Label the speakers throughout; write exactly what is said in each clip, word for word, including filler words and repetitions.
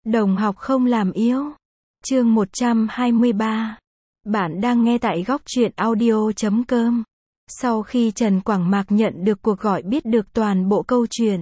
Speaker 1: Đồng học không làm yêu. Chương một trăm hai mươi ba. Bạn đang nghe tại góc truyện audio chấm com. Sau khi Trần Quảng Mạc nhận được cuộc gọi biết được toàn bộ câu chuyện,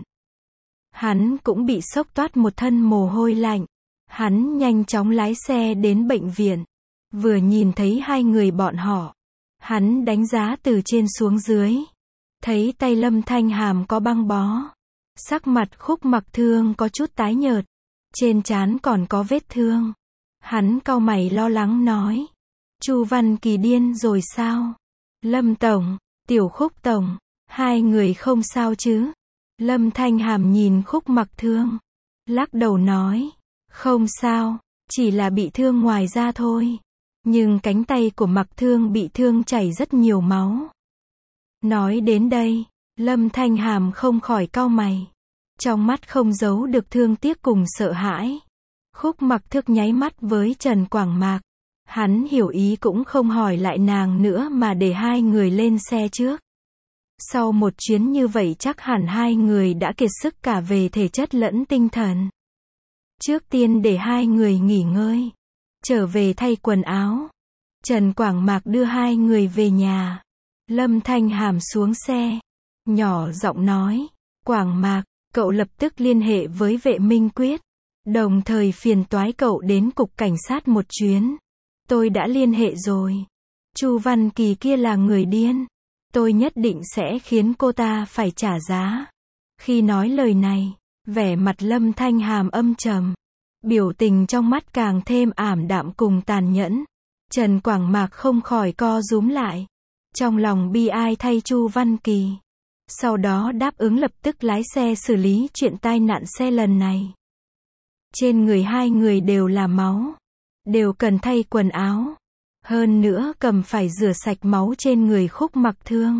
Speaker 1: hắn cũng bị sốc toát một thân mồ hôi lạnh. Hắn nhanh chóng lái xe đến bệnh viện. Vừa nhìn thấy hai người bọn họ, hắn đánh giá từ trên xuống dưới. Thấy tay Lâm Thanh Hàm có băng bó. Sắc mặt Khúc Mặc Thương có chút tái nhợt. Trên trán còn có vết thương. Hắn cau mày lo lắng nói. Chu Văn Kỳ điên rồi sao? Lâm Tổng, Tiểu Khúc Tổng, hai người không sao chứ? Lâm Thanh Hàm nhìn Khúc Mặc Thương, lắc đầu nói. Không sao, chỉ là bị thương ngoài da thôi. Nhưng cánh tay của Mặc Thương bị thương chảy rất nhiều máu. Nói đến đây, Lâm Thanh Hàm không khỏi cau mày. Trong mắt không giấu được thương tiếc cùng sợ hãi. Khúc Mặc Thước nháy mắt với Trần Quảng Mạc. Hắn hiểu ý cũng không hỏi lại nàng nữa mà để hai người lên xe trước. Sau một chuyến như vậy chắc hẳn hai người đã kiệt sức cả về thể chất lẫn tinh thần. Trước tiên để hai người nghỉ ngơi, trở về thay quần áo. Trần Quảng Mạc đưa hai người về nhà. Lâm Thanh Hàm xuống xe, nhỏ giọng nói. Quảng Mạc, cậu lập tức liên hệ với vệ Minh Quyết. Đồng thời phiền toái cậu đến cục cảnh sát một chuyến. Tôi đã liên hệ rồi. Chu Văn Kỳ kia là người điên. Tôi nhất định sẽ khiến cô ta phải trả giá. Khi nói lời này, vẻ mặt Lâm Thanh Hàm âm trầm. Biểu tình trong mắt càng thêm ảm đạm cùng tàn nhẫn. Trần Quảng Mạc không khỏi co rúm lại. Trong lòng bi ai thay Chu Văn Kỳ. Sau đó đáp ứng lập tức lái xe xử lý chuyện tai nạn xe lần này. Trên người hai người đều là máu. Đều cần thay quần áo. Hơn nữa cầm phải rửa sạch máu trên người Khúc Mặc Thương.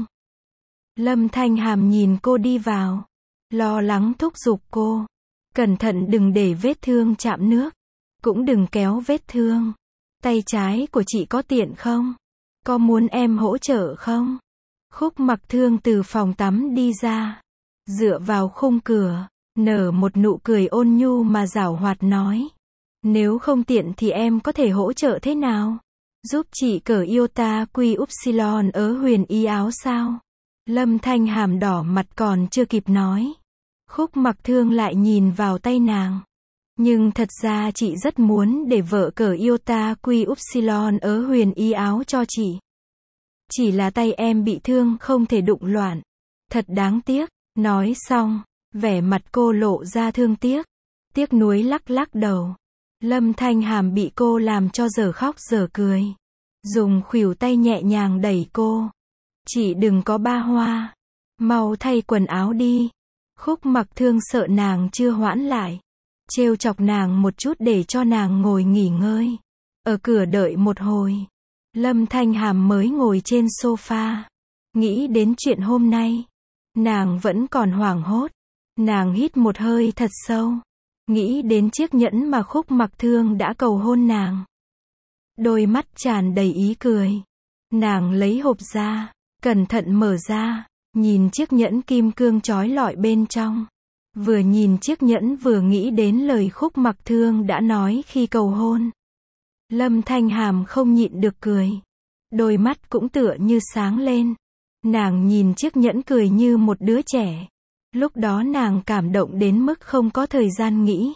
Speaker 1: Lâm Thanh Hàm nhìn cô đi vào. Lo lắng thúc giục cô. Cẩn thận đừng để vết thương chạm nước. Cũng đừng kéo vết thương. Tay trái của chị có tiện không? Có muốn em hỗ trợ không? Khúc Mặc Thương từ phòng tắm đi ra. Dựa vào khung cửa. Nở một nụ cười ôn nhu mà giảo hoạt nói. Nếu không tiện thì em có thể hỗ trợ thế nào? Giúp chị cởi Iota Quy Upsilon ở huyền y áo sao? Lâm Thanh Hàm đỏ mặt còn chưa kịp nói. Khúc Mặc Thương lại nhìn vào tay nàng. Nhưng thật ra chị rất muốn để vợ cởi Iota Quy Upsilon ở huyền y áo cho chị. Chỉ là tay em bị thương không thể đụng loạn. Thật đáng tiếc. Nói xong, vẻ mặt cô lộ ra thương tiếc. Tiếc nuối lắc lắc đầu. Lâm Thanh Hàm bị cô làm cho giờ khóc giờ cười. Dùng khuỷu tay nhẹ nhàng đẩy cô. Chị đừng có ba hoa. Mau thay quần áo đi. Khúc Mặc Thương sợ nàng chưa hoãn lại. Trêu chọc nàng một chút để cho nàng ngồi nghỉ ngơi. Ở cửa đợi một hồi. Lâm Thanh Hàm mới ngồi trên sofa. Nghĩ đến chuyện hôm nay. Nàng vẫn còn hoảng hốt. Nàng hít một hơi thật sâu. Nghĩ đến chiếc nhẫn mà Khúc Mặc Thương đã cầu hôn nàng. Đôi mắt tràn đầy ý cười. Nàng lấy hộp ra. Cẩn thận mở ra. Nhìn chiếc nhẫn kim cương chói lọi bên trong. Vừa nhìn chiếc nhẫn vừa nghĩ đến lời Khúc Mặc Thương đã nói khi cầu hôn. Lâm Thanh Hàm không nhịn được cười. Đôi mắt cũng tựa như sáng lên. Nàng nhìn chiếc nhẫn cười như một đứa trẻ. Lúc đó nàng cảm động đến mức không có thời gian nghĩ.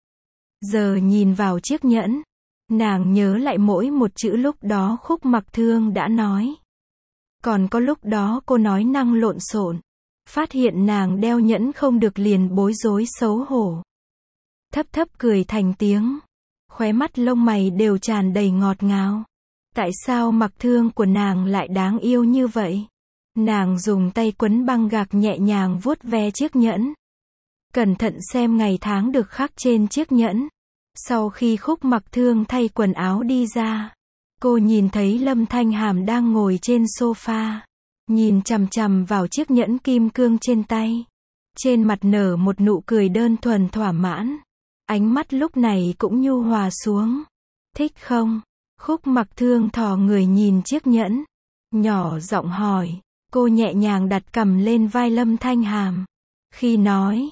Speaker 1: Giờ nhìn vào chiếc nhẫn. Nàng nhớ lại mỗi một chữ lúc đó Khúc Mặc Thương đã nói. Còn có lúc đó cô nói năng lộn xộn. Phát hiện nàng đeo nhẫn không được liền bối rối xấu hổ. Thấp thấp cười thành tiếng. Khóe mắt lông mày đều tràn đầy ngọt ngào. Tại sao Mặc Thương của nàng lại đáng yêu như vậy? Nàng dùng tay quấn băng gạc nhẹ nhàng vuốt ve chiếc nhẫn. Cẩn thận xem ngày tháng được khắc trên chiếc nhẫn. Sau khi Khúc Mặc Thương thay quần áo đi ra, cô nhìn thấy Lâm Thanh Hàm đang ngồi trên sofa. Nhìn chằm chằm vào chiếc nhẫn kim cương trên tay. Trên mặt nở một nụ cười đơn thuần thỏa mãn. Ánh mắt lúc này cũng nhu hòa xuống. Thích không? Khúc Mặc Thương thò người nhìn chiếc nhẫn. Nhỏ giọng hỏi. Cô nhẹ nhàng đặt cằm lên vai Lâm Thanh Hàm. Khi nói,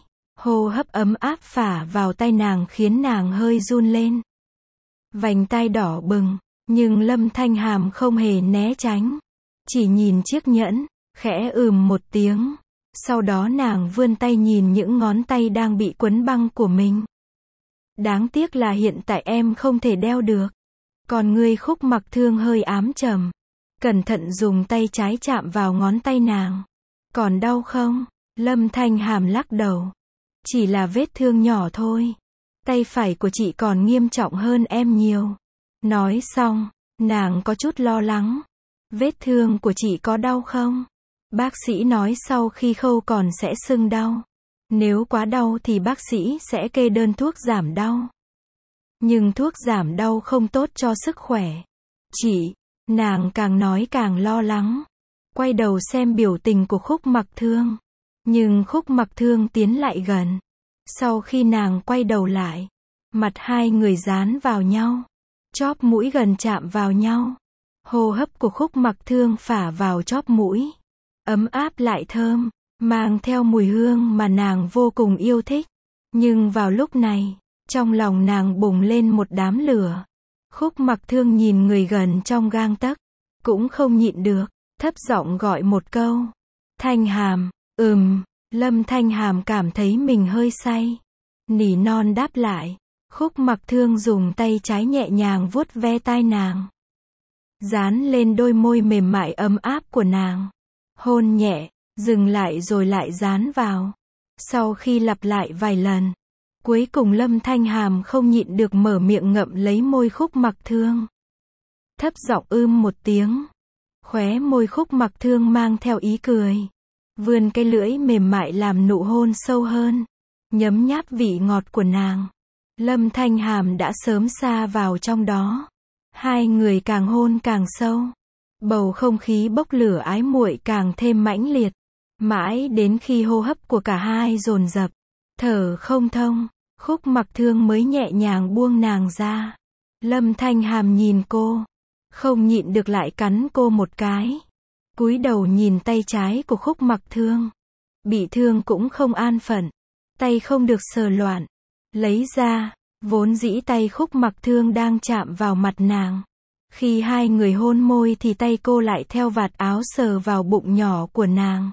Speaker 1: Hô hấp ấm áp phả vào tai nàng khiến nàng hơi run lên. Vành tai đỏ bừng, nhưng Lâm Thanh Hàm không hề né tránh. Chỉ nhìn chiếc nhẫn, khẽ ừm một tiếng. Sau đó nàng vươn tay nhìn những ngón tay đang bị quấn băng của mình. Đáng tiếc là hiện tại em không thể đeo được. Còn ngươi Khúc Mặc Thương hơi ám trầm. Cẩn thận dùng tay trái chạm vào ngón tay nàng. Còn đau không? Lâm Thanh Hàm lắc đầu. Chỉ là vết thương nhỏ thôi. Tay phải của chị còn nghiêm trọng hơn em nhiều. Nói xong, nàng có chút lo lắng. Vết thương của chị có đau không? Bác sĩ nói sau khi khâu còn sẽ sưng đau. Nếu quá đau thì bác sĩ sẽ kê đơn thuốc giảm đau. Nhưng thuốc giảm đau không tốt cho sức khỏe. Chị, nàng càng nói càng lo lắng. Quay đầu xem biểu tình của Khúc Mặc Thương. Nhưng Khúc Mặc Thương tiến lại gần. Sau khi nàng quay đầu lại, mặt hai người dán vào nhau. Chóp mũi gần chạm vào nhau. Hô hấp của Khúc Mặc Thương phả vào chóp mũi. Ấm áp lại thơm, mang theo mùi hương mà nàng vô cùng yêu thích. Nhưng vào lúc này, trong lòng nàng bùng lên một đám lửa. Khúc Mặc Thương nhìn người gần trong gang tấc, cũng không nhịn được, thấp giọng gọi một câu. Thanh Hàm, ừm, Lâm Thanh Hàm cảm thấy mình hơi say. Nỉ non đáp lại. Khúc Mặc Thương dùng tay trái nhẹ nhàng vuốt ve tai nàng. Dán lên đôi môi mềm mại ấm áp của nàng. Hôn nhẹ, dừng lại rồi lại dán vào. Sau khi lặp lại vài lần, cuối cùng Lâm Thanh Hàm không nhịn được mở miệng ngậm lấy môi Khúc Mặc Thương. Thấp giọng ưm một tiếng. Khóe môi Khúc Mặc Thương mang theo ý cười. Vươn cái lưỡi mềm mại làm nụ hôn sâu hơn. Nhấm nháp vị ngọt của nàng. Lâm Thanh Hàm đã sớm sa vào trong đó. Hai người càng hôn càng sâu. Bầu không khí bốc lửa ái muội càng thêm mãnh liệt. Mãi đến khi hô hấp của cả hai dồn dập, thở không thông, Khúc Mặc Thương mới nhẹ nhàng buông nàng ra. Lâm Thanh Hàm nhìn cô, không nhịn được lại cắn cô một cái. Cúi đầu nhìn tay trái của Khúc Mặc Thương. Bị thương cũng không an phận, tay không được sờ loạn. Lấy ra, vốn dĩ tay Khúc Mặc Thương đang chạm vào mặt nàng. Khi hai người hôn môi thì tay cô lại theo vạt áo sờ vào bụng nhỏ của nàng.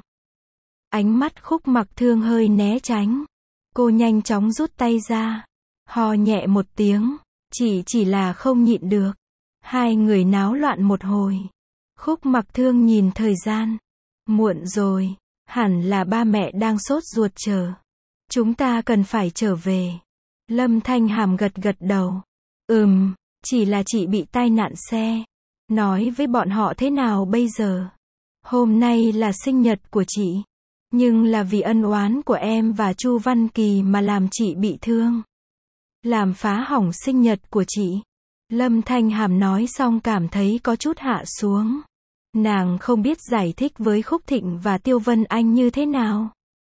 Speaker 1: Ánh mắt Khúc Mặc Thương hơi né tránh. Cô nhanh chóng rút tay ra. Ho nhẹ một tiếng. Chỉ chỉ là không nhịn được. Hai người náo loạn một hồi. Khúc Mặc Thương nhìn thời gian. Muộn rồi. Hẳn là ba mẹ đang sốt ruột chờ. Chúng ta cần phải trở về. Lâm Thanh Hàm gật gật đầu. Ừm, chỉ là chị bị tai nạn xe. Nói với bọn họ thế nào bây giờ? Hôm nay là sinh nhật của chị. Nhưng là vì ân oán của em và Chu Văn Kỳ mà làm chị bị thương. Làm phá hỏng sinh nhật của chị. Lâm Thanh Hàm nói xong cảm thấy có chút hạ xuống. Nàng không biết giải thích với Khúc Thịnh và Tiêu Vân Anh như thế nào.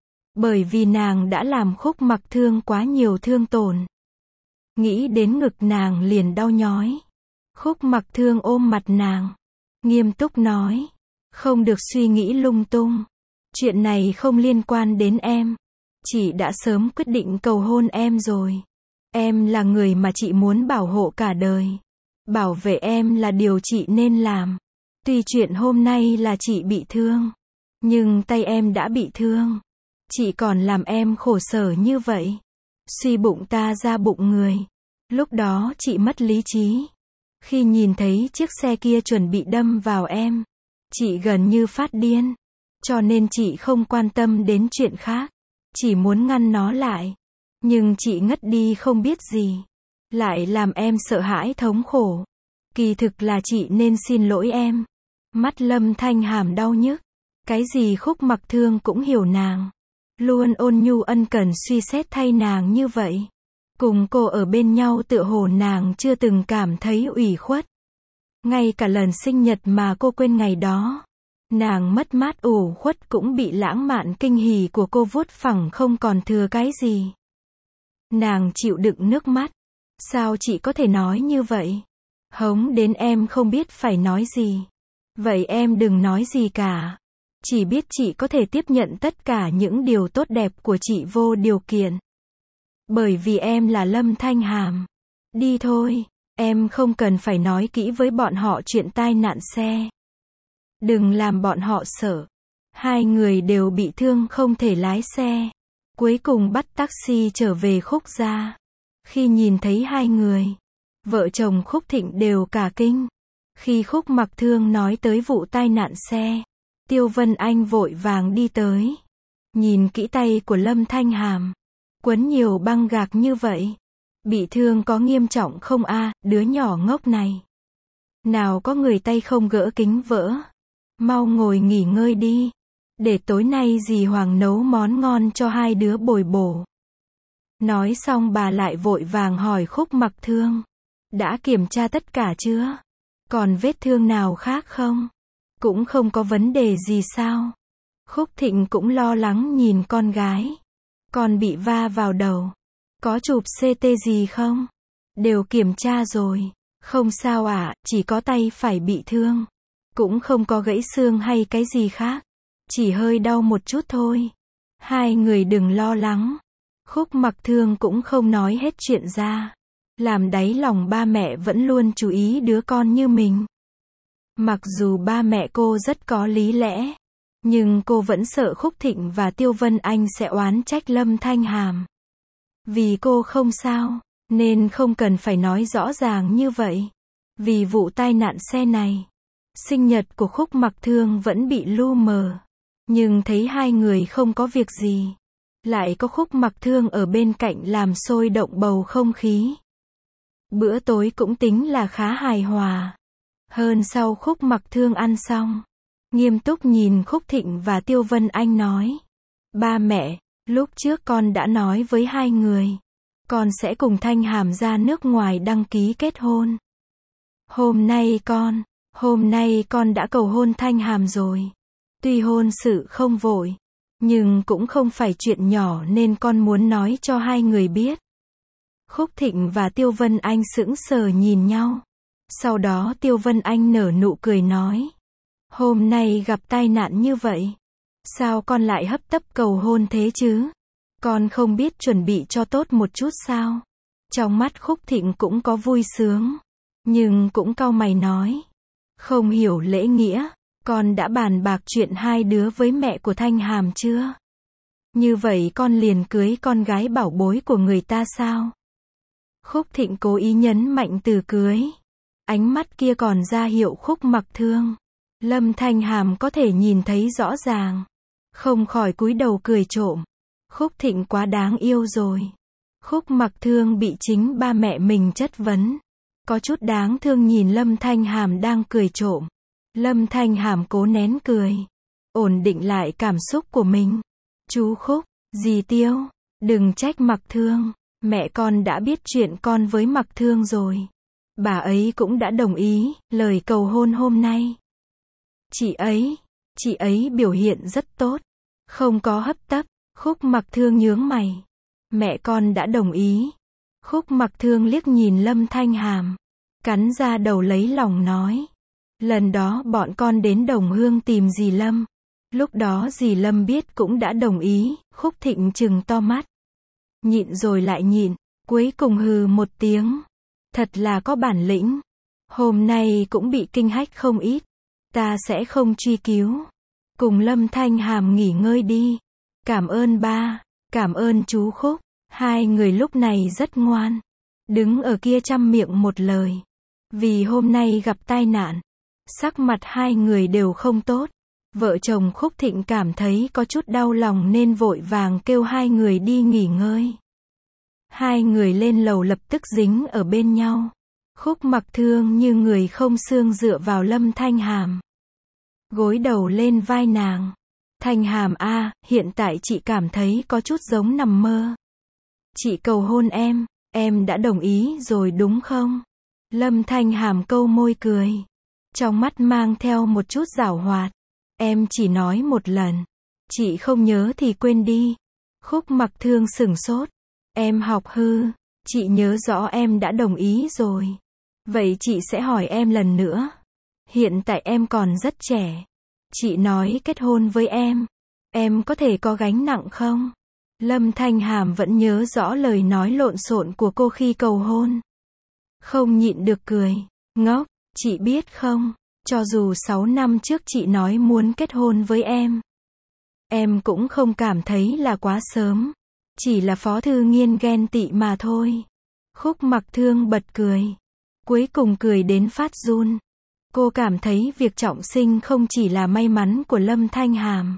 Speaker 1: Bởi vì nàng đã làm Khúc Mặc Thương quá nhiều thương tổn. Nghĩ đến ngực nàng liền đau nhói. Khúc Mặc Thương ôm mặt nàng. Nghiêm túc nói. Không được suy nghĩ lung tung. Chuyện này không liên quan đến em. Chị đã sớm quyết định cầu hôn em rồi. Em là người mà chị muốn bảo hộ cả đời. Bảo vệ em là điều chị nên làm. Tuy chuyện hôm nay là chị bị thương. Nhưng tay em đã bị thương. Chị còn làm em khổ sở như vậy. Suy bụng ta ra bụng người. Lúc đó chị mất lý trí. Khi nhìn thấy chiếc xe kia chuẩn bị đâm vào em, chị gần như phát điên. Cho nên chị không quan tâm đến chuyện khác. Chỉ muốn ngăn nó lại. Nhưng chị ngất đi không biết gì. Lại làm em sợ hãi thống khổ. Kỳ thực là chị nên xin lỗi em. Mắt Lâm Thanh Hàm đau nhức. Cái gì Khúc Mặc Thương cũng hiểu nàng. Luôn ôn nhu ân cần suy xét thay nàng như vậy. Cùng cô ở bên nhau tựa hồ nàng chưa từng cảm thấy ủy khuất. Ngay cả lần sinh nhật mà cô quên ngày đó. Nàng mất mát ủ khuất cũng bị lãng mạn kinh hỉ của cô vuốt phẳng không còn thừa cái gì. Nàng chịu đựng nước mắt. Sao chị có thể nói như vậy? Hống đến em không biết phải nói gì. Vậy em đừng nói gì cả. Chỉ biết chị có thể tiếp nhận tất cả những điều tốt đẹp của chị vô điều kiện. Bởi vì em là Lâm Thanh Hàm. Đi thôi, em không cần phải nói kỹ với bọn họ chuyện tai nạn xe. Đừng làm bọn họ sợ. Hai người đều bị thương không thể lái xe. Cuối cùng bắt taxi trở về Khúc gia. Khi nhìn thấy hai người, vợ chồng Khúc Thịnh đều cả kinh. Khi Khúc Mặc Thương nói tới vụ tai nạn xe, Tiêu Vân Anh vội vàng đi tới. Nhìn kỹ tay của Lâm Thanh Hàm. Quấn nhiều băng gạc như vậy. Bị thương có nghiêm trọng không a, đứa nhỏ ngốc này. Nào có người tay không gỡ kính vỡ. Mau ngồi nghỉ ngơi đi. Để tối nay dì Hoàng nấu món ngon cho hai đứa bồi bổ. Nói xong bà lại vội vàng hỏi Khúc Mặc Thương. Đã kiểm tra tất cả chưa? Còn vết thương nào khác không? Cũng không có vấn đề gì sao? Khúc Thịnh cũng lo lắng nhìn con gái. Con bị va vào đầu. Có chụp xê tê gì không? Đều kiểm tra rồi. Không sao ạ, à, chỉ có tay phải bị thương. Cũng không có gãy xương hay cái gì khác. Chỉ hơi đau một chút thôi. Hai người đừng lo lắng. Khúc Mặc Thương cũng không nói hết chuyện ra. Làm đáy lòng ba mẹ vẫn luôn chú ý đứa con như mình. Mặc dù ba mẹ cô rất có lý lẽ. Nhưng cô vẫn sợ Khúc Thịnh và Tiêu Vân Anh sẽ oán trách Lâm Thanh Hàm. Vì cô không sao, nên không cần phải nói rõ ràng như vậy. Vì vụ tai nạn xe này, sinh nhật của Khúc Mặc Thương vẫn bị lu mờ. Nhưng thấy hai người không có việc gì. Lại có Khúc Mặc Thương ở bên cạnh làm sôi động bầu không khí. Bữa tối cũng tính là khá hài hòa. Hơn sau Khúc Mặc Thương ăn xong, nghiêm túc nhìn Khúc Thịnh và Tiêu Vân Anh nói. Ba mẹ, lúc trước con đã nói với hai người. Con sẽ cùng Thanh Hàm ra nước ngoài đăng ký kết hôn. Hôm nay con, hôm nay con đã cầu hôn Thanh Hàm rồi. Tuy hôn sự không vội, nhưng cũng không phải chuyện nhỏ nên con muốn nói cho hai người biết. Khúc Thịnh và Tiêu Vân Anh sững sờ nhìn nhau. Sau đó Tiêu Vân Anh nở nụ cười nói. Hôm nay gặp tai nạn như vậy. Sao con lại hấp tấp cầu hôn thế chứ? Con không biết chuẩn bị cho tốt một chút sao? Trong mắt Khúc Thịnh cũng có vui sướng. Nhưng cũng cau mày nói. Không hiểu lễ nghĩa. Con đã bàn bạc chuyện hai đứa với mẹ của Thanh Hàm chưa? Như vậy con liền cưới con gái bảo bối của người ta sao? Khúc Thịnh cố ý nhấn mạnh từ cưới. Ánh mắt kia còn ra hiệu Khúc Mặc Thương. Lâm Thanh Hàm có thể nhìn thấy rõ ràng. Không khỏi cúi đầu cười trộm. Khúc Thịnh quá đáng yêu rồi. Khúc Mặc Thương bị chính ba mẹ mình chất vấn. Có chút đáng thương nhìn Lâm Thanh Hàm đang cười trộm. Lâm Thanh Hàm cố nén cười. Ổn định lại cảm xúc của mình. Chú Khúc, dì Tiêu, đừng trách Mặc Thương. Mẹ con đã biết chuyện con với Mặc Thương rồi. Bà ấy cũng đã đồng ý, lời cầu hôn hôm nay. Chị ấy, chị ấy biểu hiện rất tốt. Không có hấp tấp. Khúc Mặc Thương nhướng mày. Mẹ con đã đồng ý. Khúc Mặc Thương liếc nhìn Lâm Thanh Hàm. Cắn ra đầu lấy lòng nói. Lần đó bọn con đến Đồng Hương tìm dì Lâm. Lúc đó dì Lâm biết cũng đã đồng ý. Khúc Thịnh trừng to mắt. Nhịn rồi lại nhịn. Cuối cùng hừ một tiếng. Thật là có bản lĩnh. Hôm nay cũng bị kinh hách không ít. Ta sẽ không truy cứu. Cùng Lâm Thanh Hàm nghỉ ngơi đi. Cảm ơn ba. Cảm ơn chú Khúc. Hai người lúc này rất ngoan. Đứng ở kia chăm miệng một lời. Vì hôm nay gặp tai nạn. Sắc mặt hai người đều không tốt. Vợ chồng Khúc Thịnh cảm thấy có chút đau lòng nên vội vàng kêu hai người đi nghỉ ngơi. Hai người lên lầu lập tức dính ở bên nhau. Khúc Mặc Thương như người không xương dựa vào Lâm Thanh Hàm. Gối đầu lên vai nàng. Thanh Hàm a, à, hiện tại chị cảm thấy có chút giống nằm mơ. Chị cầu hôn em, em đã đồng ý rồi đúng không? Lâm Thanh Hàm câu môi cười. Trong mắt mang theo một chút giảo hoạt. Em chỉ nói một lần. Chị không nhớ thì quên đi. Khúc Mặc Thương sửng sốt. Em học hư. Chị nhớ rõ em đã đồng ý rồi. Vậy chị sẽ hỏi em lần nữa. Hiện tại em còn rất trẻ. Chị nói kết hôn với em. Em có thể có gánh nặng không? Lâm Thanh Hàm vẫn nhớ rõ lời nói lộn xộn của cô khi cầu hôn. Không nhịn được cười. Ngốc, chị biết không, cho dù sáu năm trước chị nói muốn kết hôn với em, em cũng không cảm thấy là quá sớm. Chỉ là Phó Thư Nghiên ghen tị mà thôi. Khúc Mặc Thương bật cười. Cuối cùng cười đến phát run. Cô cảm thấy việc trọng sinh không chỉ là may mắn của Lâm Thanh Hàm,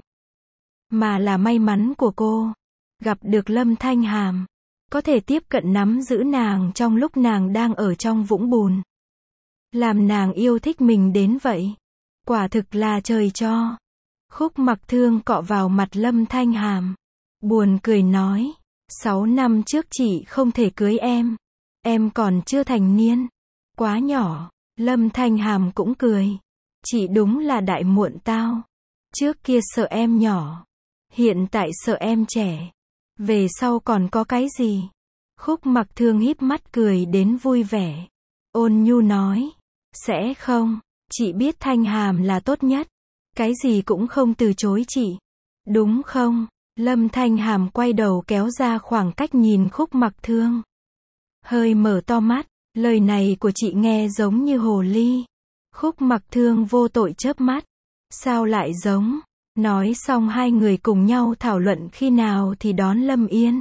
Speaker 1: mà là may mắn của cô. Gặp được Lâm Thanh Hàm, có thể tiếp cận nắm giữ nàng trong lúc nàng đang ở trong vũng bùn. Làm nàng yêu thích mình đến vậy. Quả thực là trời cho. Khúc Mặc Thương cọ vào mặt Lâm Thanh Hàm. Buồn cười nói. Sáu năm trước chị không thể cưới em. Em còn chưa thành niên. Quá nhỏ. Lâm Thanh Hàm cũng cười. Chị đúng là đại muộn tao. Trước kia sợ em nhỏ. Hiện tại sợ em trẻ. Về sau còn có cái gì? Khúc Mặc Thương híp mắt cười đến vui vẻ. Ôn nhu nói. Sẽ không. Chị biết Thanh Hàm là tốt nhất. Cái gì cũng không từ chối chị. Đúng không? Lâm Thanh Hàm quay đầu kéo ra khoảng cách nhìn Khúc Mặc Thương. Hơi mở to mắt. Lời này của chị nghe giống như hồ ly. Khúc Mặc Thương vô tội chớp mắt. Sao lại giống? Nói xong hai người cùng nhau thảo luận khi nào thì đón Lâm Yên.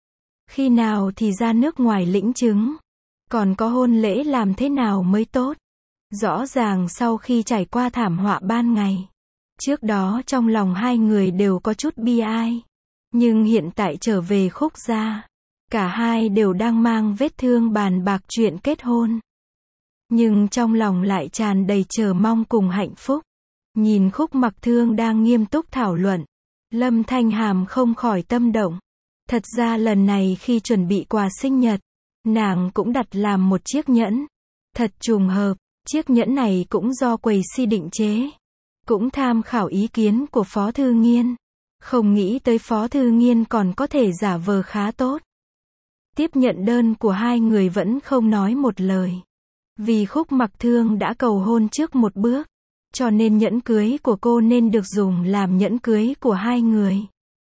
Speaker 1: Khi nào thì ra nước ngoài lĩnh chứng. Còn có hôn lễ làm thế nào mới tốt. Rõ ràng sau khi trải qua thảm họa ban ngày. Trước đó trong lòng hai người đều có chút bi ai. Nhưng hiện tại trở về Khúc gia. Cả hai đều đang mang vết thương bàn bạc chuyện kết hôn. Nhưng trong lòng lại tràn đầy chờ mong cùng hạnh phúc. Nhìn Khúc Mặc Thương đang nghiêm túc thảo luận. Lâm Thanh Hàm không khỏi tâm động. Thật ra lần này khi chuẩn bị quà sinh nhật, nàng cũng đặt làm một chiếc nhẫn. Thật trùng hợp, chiếc nhẫn này cũng do quầy si định chế. Cũng tham khảo ý kiến của Phó Thư Nghiên. Không nghĩ tới Phó Thư Nghiên còn có thể giả vờ khá tốt. Tiếp nhận đơn của hai người vẫn không nói một lời. Vì Khúc Mặc Thương đã cầu hôn trước một bước. Cho nên nhẫn cưới của cô nên được dùng làm nhẫn cưới của hai người.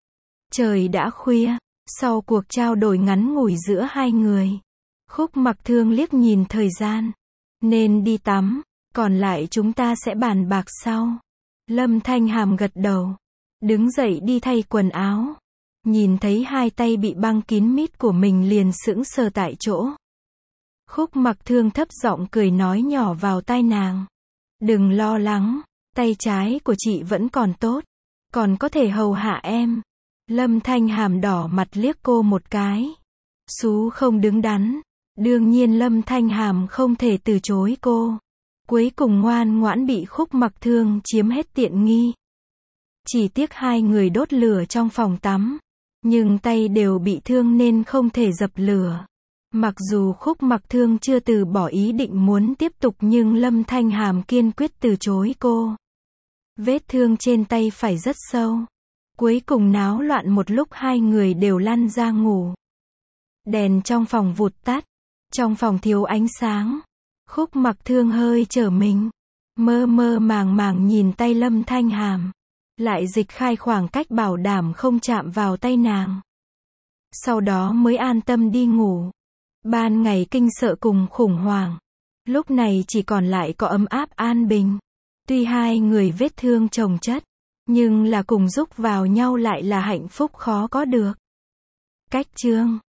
Speaker 1: Trời đã khuya, sau cuộc trao đổi ngắn ngủi giữa hai người, Khúc Mặc Thương liếc nhìn thời gian. Nên đi tắm, còn lại chúng ta sẽ bàn bạc sau. Lâm Thanh Hàm gật đầu. Đứng dậy đi thay quần áo. Nhìn thấy hai tay bị băng kín mít của mình liền sững sờ tại chỗ. Khúc Mặc Thương thấp giọng cười nói nhỏ vào tai nàng. Đừng lo lắng, tay trái của chị vẫn còn tốt. Còn có thể hầu hạ em. Lâm Thanh Hàm đỏ mặt liếc cô một cái. Xú không đứng đắn. Đương nhiên Lâm Thanh Hàm không thể từ chối cô. Cuối cùng ngoan ngoãn bị Khúc Mặc Thương chiếm hết tiện nghi. Chỉ tiếc hai người đốt lửa trong phòng tắm. Nhưng tay đều bị thương nên không thể dập lửa. Mặc dù Khúc Mặc Thương chưa từ bỏ ý định muốn tiếp tục nhưng Lâm Thanh Hàm kiên quyết từ chối cô. Vết thương trên tay phải rất sâu. Cuối cùng náo loạn một lúc hai người đều lăn ra ngủ. Đèn trong phòng vụt tắt. Trong phòng thiếu ánh sáng. Khúc Mặc Thương hơi trở mình. Mơ mơ màng màng nhìn tay Lâm Thanh Hàm. Lại dịch khai khoảng cách bảo đảm không chạm vào tay nàng. Sau đó mới an tâm đi ngủ. Ban ngày kinh sợ cùng khủng hoảng. Lúc này chỉ còn lại có ấm áp an bình. Tuy hai người vết thương chồng chất, nhưng là cùng giúp vào nhau lại là hạnh phúc khó có được. Cách chương